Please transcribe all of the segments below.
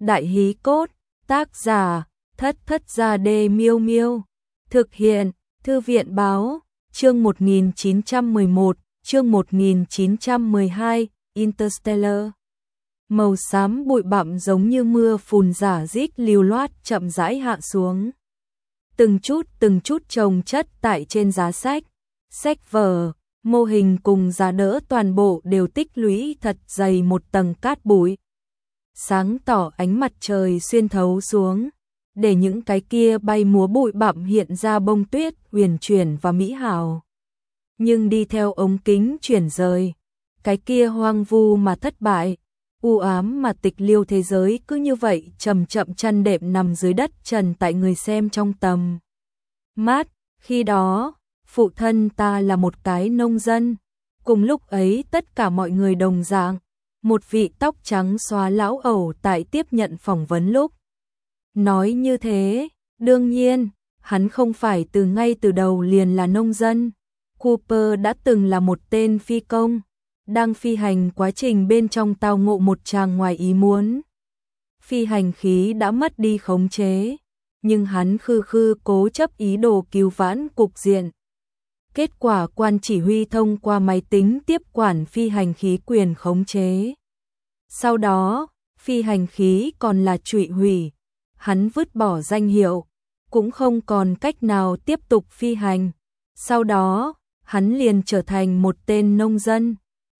Đại hí cốt, tác giả, Thất Thất Gia Đê Miêu Miêu. Thực hiện, Thư viện báo, chương 1911, chương 1912, Interstellar. Màu xám bụi bặm giống như mưa phùn rả rít lưu loát chậm rãi hạ xuống. Từng chút chồng chất tại trên giá sách, sách vở, mô hình cùng giá đỡ toàn bộ đều tích lũy thật dày một tầng cát bụi. Sáng tỏ ánh mặt trời xuyên thấu xuống, để những cái kia bay múa bụi bặm hiện ra bông tuyết huyền chuyển và mỹ hào. Nhưng đi theo ống kính chuyển rời, cái kia hoang vu mà thất bại, u ám mà tịch liêu thế giới cứ như vậy chậm chậm chăn đệm nằm dưới đất trần tại người xem trong tầm mắt. Khi đó, phụ thân ta là một cái nông dân, cùng lúc ấy tất cả mọi người đồng dạng. Một vị tóc trắng xóa lão ẩu tại tiếp nhận phỏng vấn lúc nói như thế, đương nhiên, hắn không phải từ ngay từ đầu liền là nông dân. Cooper đã từng là một tên phi công, đang phi hành quá trình bên trong tao ngộ một tràng ngoài ý muốn. Phi hành khí đã mất đi khống chế, nhưng hắn khư cố chấp ý đồ cứu vãn cục diện. Kết quả quan chỉ huy thông qua máy tính tiếp quản phi hành khí quyền khống chế. Sau đó, phi hành khí còn là trụy hủy, hắn vứt bỏ danh hiệu, cũng không còn cách nào tiếp tục phi hành. Sau đó, hắn liền trở thành một tên nông dân.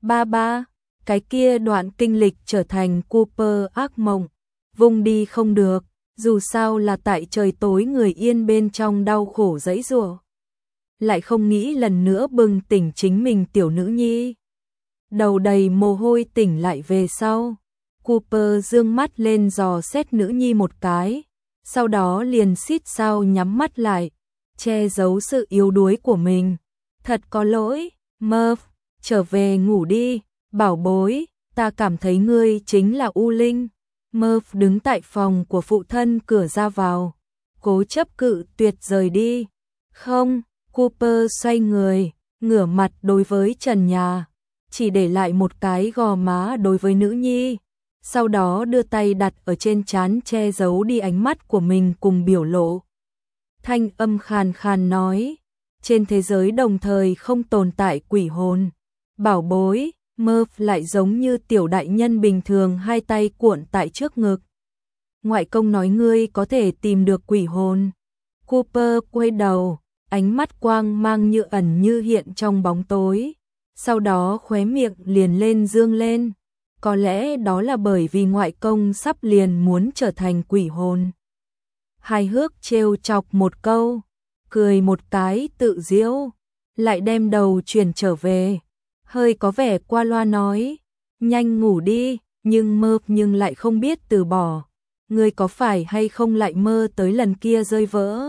Cái kia đoạn kinh lịch trở thành Cooper ác mộng, vùng đi không được, dù sao là tại trời tối người yên bên trong đau khổ giãy giụa. Lại không nghĩ lần nữa bừng tỉnh chính mình tiểu nữ nhi. Đầu đầy mồ hôi tỉnh lại về sau, Cooper dương mắt lên dò xét nữ nhi một cái, sau đó liền xít sao nhắm mắt lại, che giấu sự yếu đuối của mình. Thật có lỗi, Murph, trở về ngủ đi, bảo bối, ta cảm thấy ngươi chính là U Linh. Murph đứng tại phòng của phụ thân cửa ra vào, cố chấp cự tuyệt rời đi. Không, Cooper xoay người, ngửa mặt đối với trần nhà, chỉ để lại một cái gò má đối với nữ nhi, sau đó đưa tay đặt ở trên trán che giấu đi ánh mắt của mình cùng biểu lộ. Thanh âm khàn khàn nói, trên thế giới đồng thời không tồn tại quỷ hồn. Bảo bối, Murph lại giống như tiểu đại nhân bình thường hai tay cuộn tại trước ngực. Ngoại công nói ngươi có thể tìm được quỷ hồn. Cooper quay đầu, ánh mắt quang mang như ẩn như hiện trong bóng tối. Sau đó khóe miệng liền lên dương lên. Có lẽ đó là bởi vì ngoại công sắp liền muốn trở thành quỷ hồn. Hài hước trêu chọc một câu, cười một cái tự giễu, lại đem đầu chuyển trở về. Hơi có vẻ qua loa nói, nhanh ngủ đi, nhưng nhưng lại không biết từ bỏ. Ngươi có phải hay không lại mơ tới lần kia rơi vỡ?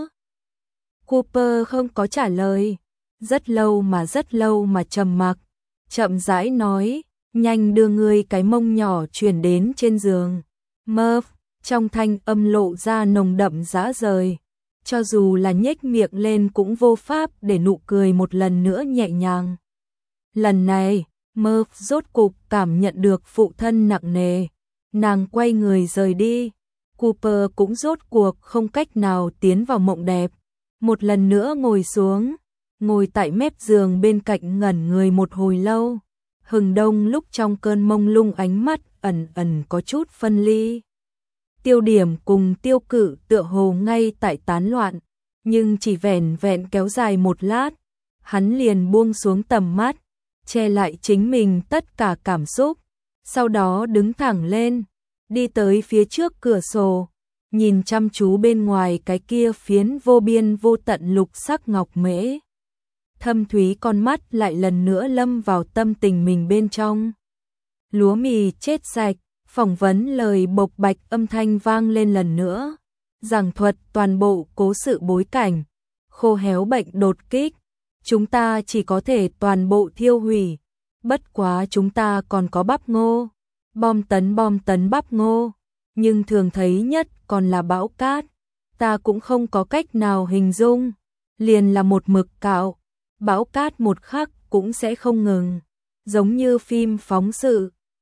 Cooper không có trả lời, rất lâu mà trầm mặc, chậm rãi nói, nhanh đưa ngươi cái mông nhỏ chuyển đến trên giường. Murph, trong thanh âm lộ ra nồng đậm dã rời, cho dù là nhếch miệng lên cũng vô pháp để nụ cười một lần nữa nhẹ nhàng. Lần này, Murph rốt cục cảm nhận được phụ thân nặng nề, nàng quay người rời đi. Cooper cũng rốt cuộc không cách nào tiến vào mộng đẹp, một lần nữa ngồi xuống, ngồi tại mép giường bên cạnh ngẩn người một hồi lâu. Hừng đông lúc trong cơn mông lung ánh mắt ẩn có chút phân ly. Tiêu điểm cùng tiêu cự tựa hồ ngay tại tán loạn, nhưng chỉ vẻn vẹn kéo dài một lát, hắn liền buông xuống tầm mắt, che lại chính mình tất cả cảm xúc, sau đó đứng thẳng lên, đi tới phía trước cửa sổ, nhìn chăm chú bên ngoài cái kia phiến vô biên vô tận lục sắc ngọc mễ. Thâm thúy con mắt lại lần nữa lâm vào tâm tình mình bên trong. Lúa mì chết sạch, phỏng vấn lời bộc bạch âm thanh vang lên lần nữa, giảng thuật toàn bộ cố sự bối cảnh, khô héo bệnh đột kích, chúng ta chỉ có thể toàn bộ thiêu hủy, bất quá chúng ta còn có bắp ngô, bom tấn bắp ngô, nhưng thường thấy nhất còn là bão cát, ta cũng không có cách nào hình dung, liền là một mực cạo, bão cát một khắc cũng sẽ không ngừng, giống như phim phóng sự,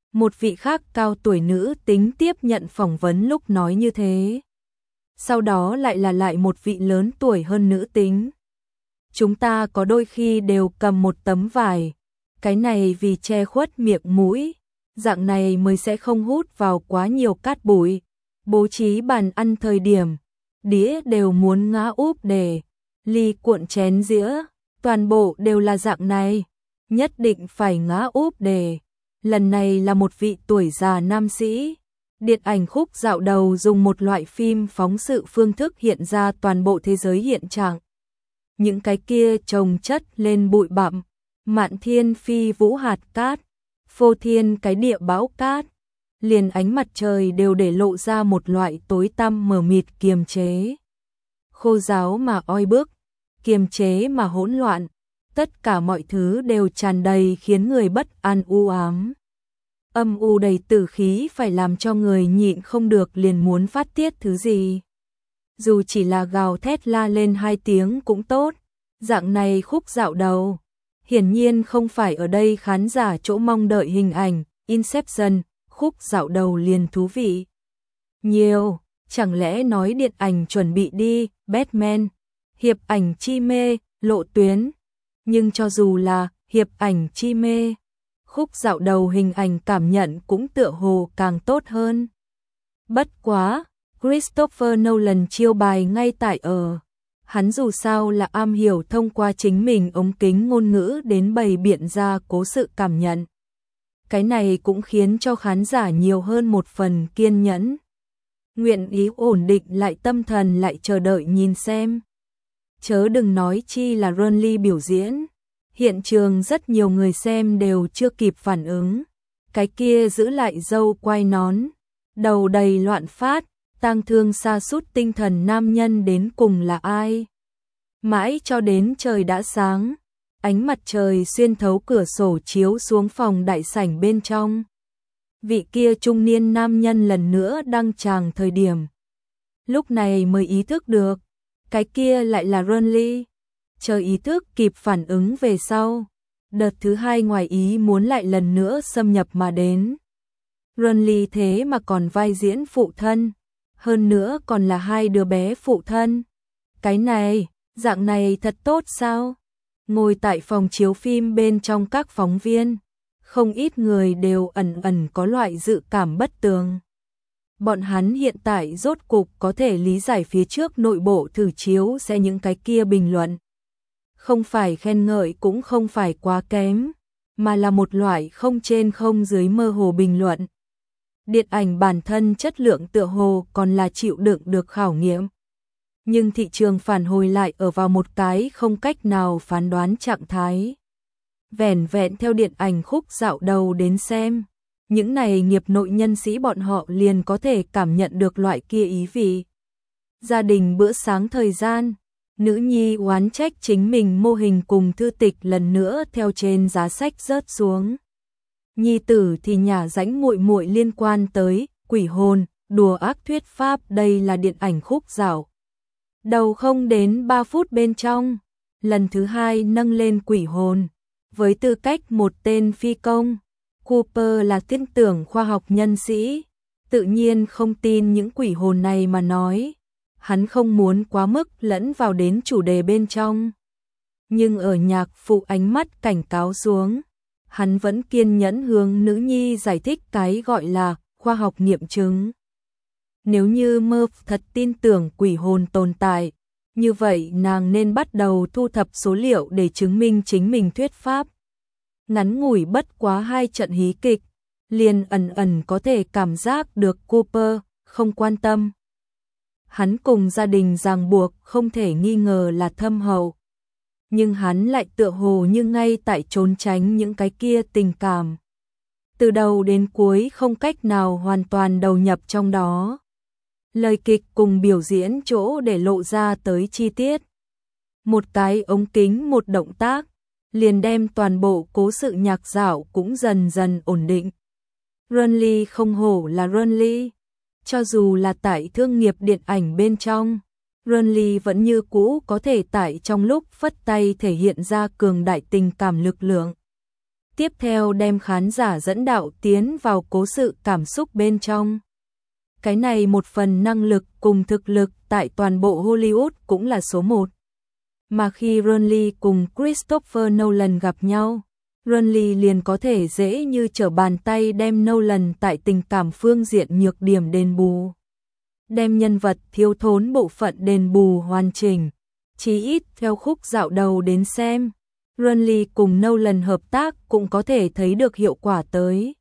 Một vị khác cao tuổi nữ tính tiếp nhận phỏng vấn lúc nói như thế. Sau đó lại một vị lớn tuổi hơn nữ tính. Chúng ta có đôi khi đều cầm một tấm vải, cái này vì che khuất miệng mũi, dạng này mới sẽ không hút vào quá nhiều cát bụi. Bố trí bàn ăn thời điểm, đĩa đều muốn ngã úp để, ly cuộn chén dĩa, toàn bộ đều là dạng này, nhất định phải ngã úp để. Lần này là một vị tuổi già nam sĩ. Điện ảnh Khúc Dạo Đầu dùng một loại phim phóng sự phương thức hiện ra toàn bộ thế giới hiện trạng. Những cái kia chồng chất lên bụi bặm, mạn thiên phi vũ hạt cát, phô thiên cái địa bão cát, liền ánh mặt trời đều để lộ ra một loại tối tăm mờ mịt kiềm chế. Khô ráo mà oi bức, kiềm chế mà hỗn loạn, tất cả mọi thứ đều tràn đầy khiến người bất an u ám. Âm u đầy tử khí phải làm cho người nhịn không được liền muốn phát tiết thứ gì. Dù chỉ là gào thét la lên 2 tiếng cũng tốt, dạng này Khúc Dạo Đầu. Hiển nhiên không phải ở đây khán giả chỗ mong đợi hình ảnh, Inception, Khúc Dạo Đầu liền thú vị. Nhiều, chẳng lẽ nói điện ảnh chuẩn bị đi, Batman, hiệp ảnh chi mê, lộ tuyến. Nhưng cho dù là hiệp ảnh chi mê, Khúc Dạo Đầu hình ảnh cảm nhận cũng tựa hồ càng tốt hơn. Bất quá, Christopher Nolan chiêu bài ngay tại ở. Hắn dù sao là am hiểu thông qua chính mình ống kính ngôn ngữ đến bày biện ra cố sự cảm nhận. Cái này cũng khiến cho khán giả nhiều hơn một phần kiên nhẫn. Nguyện ý ổn định lại tâm thần lại chờ đợi nhìn xem. Chớ đừng nói chi là Ron Lee biểu diễn. Hiện trường rất nhiều người xem đều chưa kịp phản ứng. Cái kia giữ lại râu quai nón, đầu đầy loạn phát, tang thương sa sút tinh thần nam nhân đến cùng là ai? Mãi cho đến trời đã sáng, ánh mặt trời xuyên thấu cửa sổ chiếu xuống phòng đại sảnh bên trong. Vị kia trung niên nam nhân lần nữa đăng tràng thời điểm. Lúc này mới ý thức được, cái kia lại là Ron Lee. Chờ ý thức kịp phản ứng về sau, đợt thứ 2 ngoài ý muốn lại lần nữa xâm nhập mà đến. Ron Lee thế mà còn vai diễn phụ thân, hơn nữa còn là 2 đứa bé phụ thân. Cái này, dạng này thật tốt sao? Ngồi tại phòng chiếu phim bên trong các phóng viên, không ít người đều ẩn ẩn có loại dự cảm bất tường. Bọn hắn hiện tại rốt cục có thể lý giải phía trước nội bộ thử chiếu sẽ những cái kia bình luận. Không phải khen ngợi cũng không phải quá kém, mà là một loại không trên không dưới mơ hồ bình luận. Điện ảnh bản thân chất lượng tựa hồ còn là chịu đựng được khảo nghiệm. Nhưng thị trường phản hồi lại ở vào một cái không cách nào phán đoán trạng thái. Vẻn vẹn theo điện ảnh Khúc Dạo Đầu đến xem, những này nghiệp nội nhân sĩ bọn họ liền có thể cảm nhận được loại kia ý vị. Gia đình bữa sáng thời gian, nữ nhi oán trách chính mình mô hình cùng thư tịch lần nữa theo trên giá sách rớt xuống. Nhi tử thì nhả rãnh muội muội liên quan tới quỷ hồn, đùa ác thuyết pháp. Đây là điện ảnh Khúc Dạo Đầu không đến 3 phút bên trong, lần thứ 2 nâng lên quỷ hồn. Với tư cách một tên phi công, Cooper là tin tưởng khoa học nhân sĩ, tự nhiên không tin những quỷ hồn này mà nói. Hắn không muốn quá mức lẫn vào đến chủ đề bên trong. Nhưng ở nhạc phụ ánh mắt cảnh cáo xuống, hắn vẫn kiên nhẫn hướng nữ nhi giải thích cái gọi là khoa học nghiệm chứng. Nếu như Murph thật tin tưởng quỷ hồn tồn tại, như vậy nàng nên bắt đầu thu thập số liệu để chứng minh chính mình thuyết pháp. Ngắn ngủi bất quá 2 trận hí kịch, liền ẩn ẩn có thể cảm giác được Cooper không quan tâm. Hắn cùng gia đình ràng buộc không thể nghi ngờ là thâm hậu. Nhưng hắn lại tựa hồ như ngay tại trốn tránh những cái kia tình cảm. Từ đầu đến cuối không cách nào hoàn toàn đầu nhập trong đó. Lời kịch cùng biểu diễn chỗ để lộ ra tới chi tiết. Một cái ống kính một động tác, liền đem toàn bộ cố sự nhạc dạo cũng dần dần ổn định. Ron Lee không hổ là Ron Lee. Cho dù là tại thương nghiệp điện ảnh bên trong, Ron Lee vẫn như cũ có thể tại trong lúc phất tay thể hiện ra cường đại tình cảm lực lượng. tiếp theo đem khán giả dẫn đạo tiến vào cố sự cảm xúc bên trong. Cái này một phần năng lực cùng thực lực tại toàn bộ Hollywood cũng là số 1. Mà khi Ron Lee cùng Christopher Nolan gặp nhau, Ron Lee liền có thể dễ như trở bàn tay đem Nolan tại tình cảm phương diện nhược điểm đền bù. Đem nhân vật thiếu thốn bộ phận đền bù hoàn chỉnh, chí ít theo khúc dạo đầu đến xem. Ron Lee cùng Nolan hợp tác cũng có thể thấy được hiệu quả tới.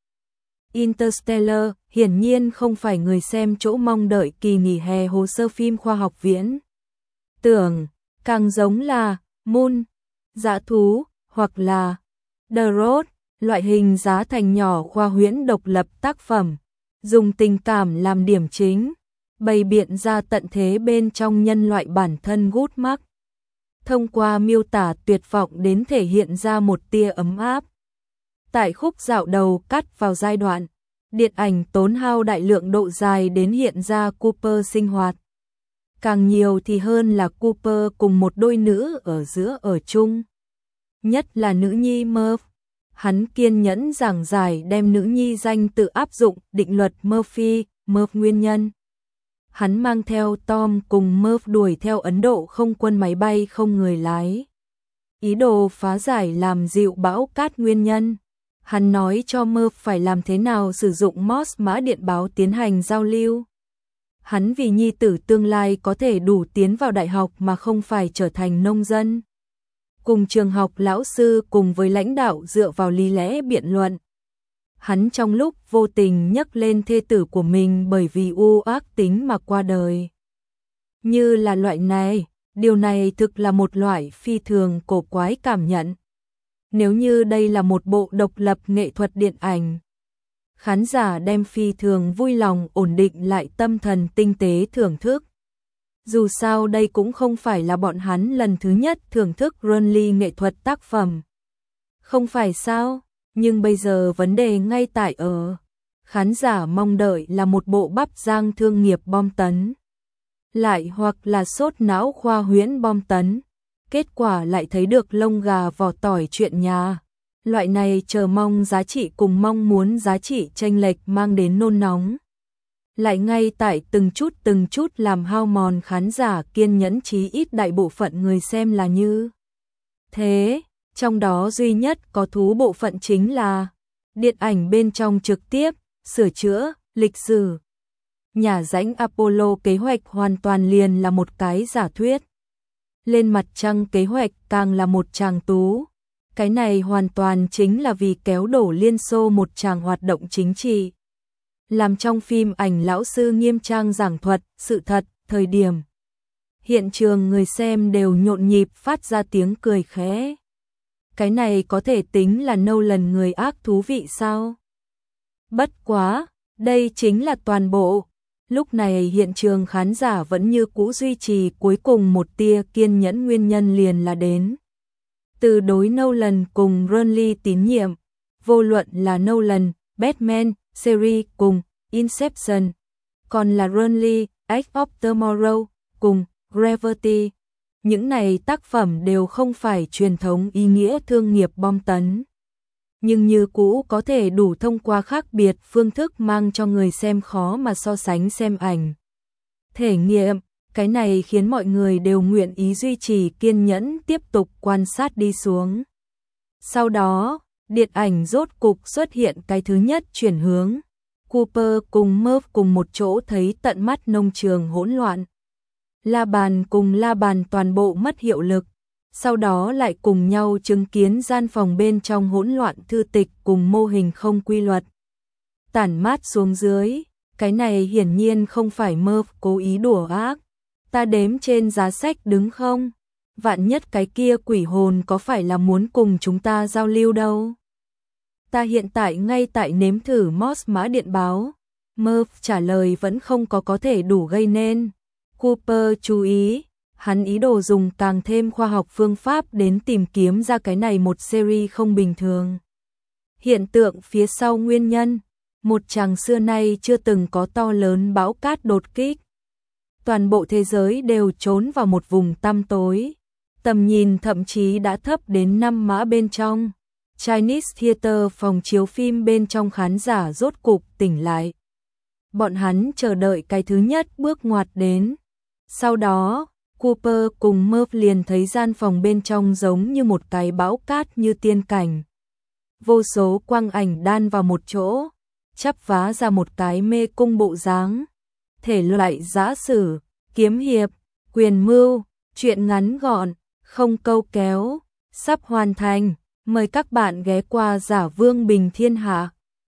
Interstellar hiển nhiên không phải người xem chỗ mong đợi kỳ nghỉ hè hồ sơ phim khoa học viễn tưởng, càng giống là Moon, Dã thú, hoặc là The Road, loại hình giá thành nhỏ khoa huyễn độc lập tác phẩm, dùng tình cảm làm điểm chính, bày biện ra tận thế bên trong nhân loại bản thân gút mắc. Thông qua miêu tả tuyệt vọng đến thể hiện ra một tia ấm áp. Tại khúc dạo đầu cắt vào giai đoạn, điện ảnh tốn hao đại lượng độ dài đến hiện ra Cooper sinh hoạt. Càng nhiều thì hơn là Cooper cùng một đôi nữ ở giữa ở chung. Nhất là nữ nhi Murph. Hắn kiên nhẫn giảng giải đem nữ nhi danh tự áp dụng định luật Murphy, Murph nguyên nhân. Hắn mang theo Tom cùng Murph đuổi theo Ấn Độ không quân máy bay không người lái. Ý đồ phá giải làm dịu bão cát nguyên nhân. Hắn nói cho Murph phải làm thế nào sử dụng Morse mã điện báo tiến hành giao lưu. Hắn vì nhi tử tương lai có thể đủ tiến vào đại học mà không phải trở thành nông dân. Cùng trường học lão sư cùng với lãnh đạo dựa vào lý lẽ biện luận. Hắn trong lúc vô tình nhắc lên thê tử của mình bởi vì u ác tính mà qua đời. Như là loại này, điều này thực là một loại phi thường cổ quái cảm nhận. Nếu như đây là một bộ độc lập nghệ thuật điện ảnh, khán giả đem phi thường vui lòng ổn định lại tâm thần tinh tế thưởng thức. Dù sao đây cũng không phải là bọn hắn lần thứ nhất thưởng thức Ron Lee nghệ thuật tác phẩm. Không phải sao? Nhưng bây giờ vấn đề ngay tại ở, khán giả mong đợi là một bộ bắp rang thương nghiệp bom tấn. Lại hoặc là sốt não khoa huyễn bom tấn. Kết quả lại thấy được lông gà vỏ tỏi chuyện nhà. Loại này chờ mong giá trị cùng mong muốn giá trị chênh lệch mang đến nôn nóng. Lại ngay tại từng chút làm hao mòn khán giả kiên nhẫn, chí ít đại bộ phận người xem là như thế. Trong đó duy nhất có thú bộ phận chính là điện ảnh bên trong trực tiếp, sửa chữa, lịch sử. Nhà rãnh Apollo kế hoạch hoàn toàn liền là một cái giả thuyết. Lên mặt trăng kế hoạch càng là một tràng tú. Cái này hoàn toàn chính là vì kéo đổ Liên Xô một tràng hoạt động chính trị. Làm trong phim ảnh lão sư nghiêm trang giảng thuật sự thật, thời điểm. Hiện trường người xem đều nhộn nhịp phát ra tiếng cười khẽ. Cái này có thể tính là Nolan người ác thú vị sao? Bất quá, đây chính là toàn bộ. Lúc này hiện trường khán giả vẫn như cũ duy trì cuối cùng một tia kiên nhẫn, nguyên nhân liền là đến từ đối Nolan cùng Ron Lee tín nhiệm. Vô luận là Nolan, Batman, series cùng Inception, còn là Ron Lee, Edge of Tomorrow cùng Gravity. Những này tác phẩm đều không phải truyền thống ý nghĩa thương nghiệp bom tấn, nhưng như cũ có thể đủ thông qua khác biệt phương thức mang cho người xem khó mà so sánh xem ảnh thể nghiệm. Cái này khiến mọi người đều nguyện ý duy trì kiên nhẫn tiếp tục quan sát đi xuống. Sau đó, điện ảnh rốt cục xuất hiện cái thứ nhất chuyển hướng. Cooper cùng Murph cùng một chỗ thấy tận mắt nông trường hỗn loạn. La bàn cùng la bàn toàn bộ mất hiệu lực. Sau đó lại cùng nhau chứng kiến gian phòng bên trong hỗn loạn, thư tịch cùng mô hình không quy luật tản mát xuống dưới. Cái này hiển nhiên không phải Murph cố ý đùa ác. Ta đếm trên giá sách đứng không? Vạn nhất cái kia quỷ hồn có phải là muốn cùng chúng ta giao lưu đâu? Ta hiện tại ngay tại nếm thử Morse mã điện báo. Murph trả lời vẫn không có thể đủ gây nên Cooper chú ý. Hắn ý đồ dùng càng thêm khoa học phương pháp đến tìm kiếm ra cái này một series không bình thường. Hiện tượng phía sau nguyên nhân, một chàng xưa nay chưa từng có to lớn bão cát đột kích. Toàn bộ thế giới đều trốn vào một vùng tăm tối. Tầm nhìn thậm chí đã thấp đến 5 mã bên trong. Chinese Theater, phòng chiếu phim bên trong khán giả rốt cục tỉnh lại. Bọn hắn chờ đợi cái thứ nhất bước ngoặt đến. Sau đó, Cooper cùng Murph liền thấy gian phòng bên trong giống như một cái bão cát như tiên cảnh. Vô số quang ảnh đan vào một chỗ, chắp vá ra một cái mê cung bộ dáng. Thể loại giã sử, kiếm hiệp, quyền mưu, truyện ngắn gọn, không câu kéo, sắp hoàn thành. Mời các bạn ghé qua Giả Vương Bình Thiên Hạ.